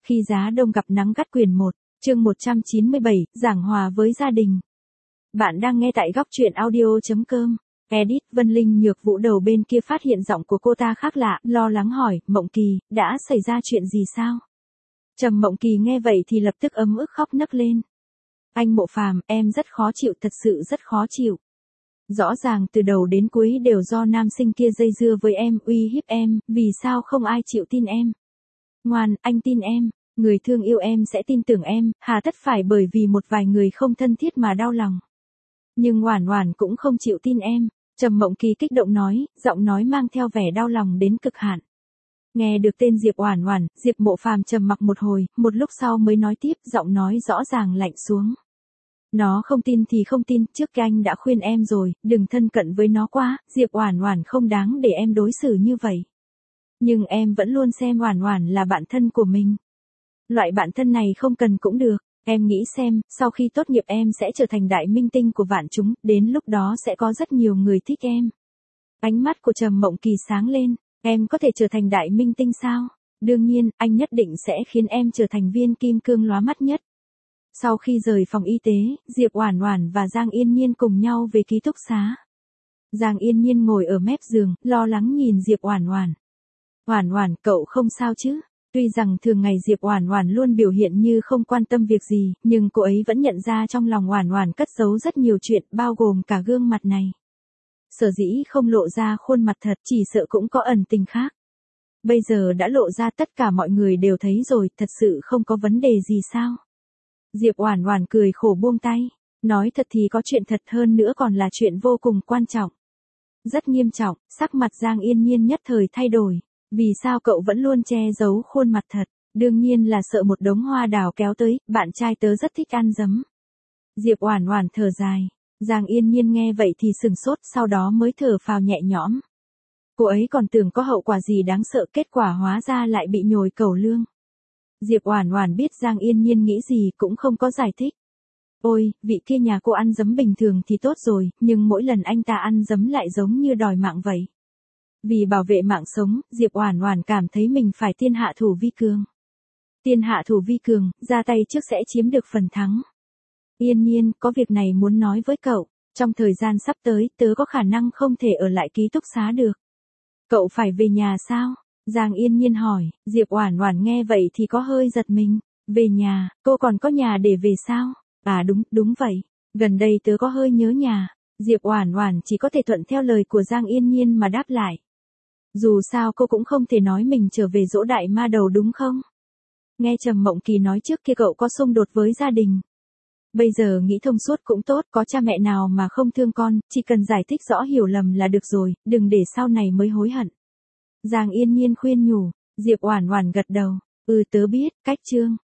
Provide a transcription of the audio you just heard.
Khi giá đông gặp nắng gắt quyển 1, chương 197, giảng hòa với gia đình. Bạn đang nghe tại góc truyện audio.com. Edit, Vân Linh Nhược Vũ đầu bên kia phát hiện giọng của cô ta khác lạ, lo lắng hỏi, Mộng Kỳ, đã xảy ra chuyện gì sao? Trầm Mộng Kỳ nghe vậy thì lập tức ấm ức khóc nấc lên. Anh Mộ Phàm, em rất khó chịu, thật sự rất khó chịu. Rõ ràng từ đầu đến cuối đều do nam sinh kia dây dưa với em, uy hiếp em, vì sao không ai chịu tin em? Ngoan, anh tin em, người thương yêu em sẽ tin tưởng em, hà tất phải bởi vì một vài người không thân thiết mà đau lòng. Nhưng Oản Oản cũng không chịu tin em, Trầm Mộng Kỳ kích động nói, giọng nói mang theo vẻ đau lòng đến cực hạn. Nghe được tên Diệp Oản Oản, Diệp Mộ Phàm trầm mặc một hồi, một lúc sau mới nói tiếp, giọng nói rõ ràng lạnh xuống. Nó không tin thì không tin, trước kia anh đã khuyên em rồi, đừng thân cận với nó quá, Diệp Oản Oản không đáng để em đối xử như vậy. Nhưng em vẫn luôn xem Oản Oản là bạn thân của mình. Loại bạn thân này không cần cũng được, em nghĩ xem, sau khi tốt nghiệp em sẽ trở thành đại minh tinh của vạn chúng, đến lúc đó sẽ có rất nhiều người thích em. Ánh mắt của Trầm Mộng Kỳ sáng lên, em có thể trở thành đại minh tinh sao? Đương nhiên, anh nhất định sẽ khiến em trở thành viên kim cương lóa mắt nhất. Sau khi rời phòng y tế, Diệp Oản Oản và Giang Yên Nhiên cùng nhau về ký túc xá. Giang Yên Nhiên ngồi ở mép giường, lo lắng nhìn Diệp Oản Oản. Oản Oản, cậu không sao chứ? Tuy rằng thường ngày Diệp Oản Oản luôn biểu hiện như không quan tâm việc gì, nhưng cô ấy vẫn nhận ra trong lòng Oản Oản cất giấu rất nhiều chuyện, bao gồm cả gương mặt này. Sở dĩ không lộ ra khuôn mặt thật, chỉ sợ cũng có ẩn tình khác. Bây giờ đã lộ ra, tất cả mọi người đều thấy rồi, thật sự không có vấn đề gì sao? Diệp Oản Oản cười khổ buông tay, nói thật thì có chuyện thật, hơn nữa còn là chuyện vô cùng quan trọng. Rất nghiêm trọng, sắc mặt Giang Yên Nhiên nhất thời thay đổi. Vì sao cậu vẫn luôn che giấu khuôn mặt thật? Đương nhiên là sợ một đống hoa đào kéo tới, bạn trai tớ rất thích ăn giấm. Diệp Oản Oản thở dài. Giang Yên Nhiên nghe vậy thì sừng sốt, sau đó mới thở phào nhẹ nhõm. Cô ấy còn tưởng có hậu quả gì đáng sợ, kết quả hóa ra lại bị nhồi cẩu lương. Diệp Oản Oản biết Giang Yên Nhiên nghĩ gì cũng không có giải thích. Ôi, vị kia nhà cô ăn giấm bình thường thì tốt rồi, nhưng mỗi lần anh ta ăn giấm lại giống như đòi mạng vậy. Vì bảo vệ mạng sống, Diệp Oản Oản cảm thấy mình phải tiên hạ thủ vi cường. Tiên hạ thủ vi cường, ra tay trước sẽ chiếm được phần thắng. Yên Nhiên, có việc này muốn nói với cậu, trong thời gian sắp tới, tớ có khả năng không thể ở lại ký túc xá được. Cậu phải về nhà sao? Giang Yên Nhiên hỏi, Diệp Oản Oản nghe vậy thì có hơi giật mình. Về nhà, cô còn có nhà để về sao? À đúng vậy, gần đây tớ có hơi nhớ nhà. Diệp Oản Oản chỉ có thể thuận theo lời của Giang Yên Nhiên mà đáp lại. Dù sao cô cũng không thể nói mình trở về dỗ đại ma đầu đúng không? Nghe Trầm Mộng Kỳ nói trước kia cậu có xung đột với gia đình. Bây giờ nghĩ thông suốt cũng tốt, có cha mẹ nào mà không thương con, chỉ cần giải thích rõ hiểu lầm là được rồi, đừng để sau này mới hối hận. Giang Yên Nhiên khuyên nhủ, Diệp Oản Oản gật đầu, tớ biết, cách chương.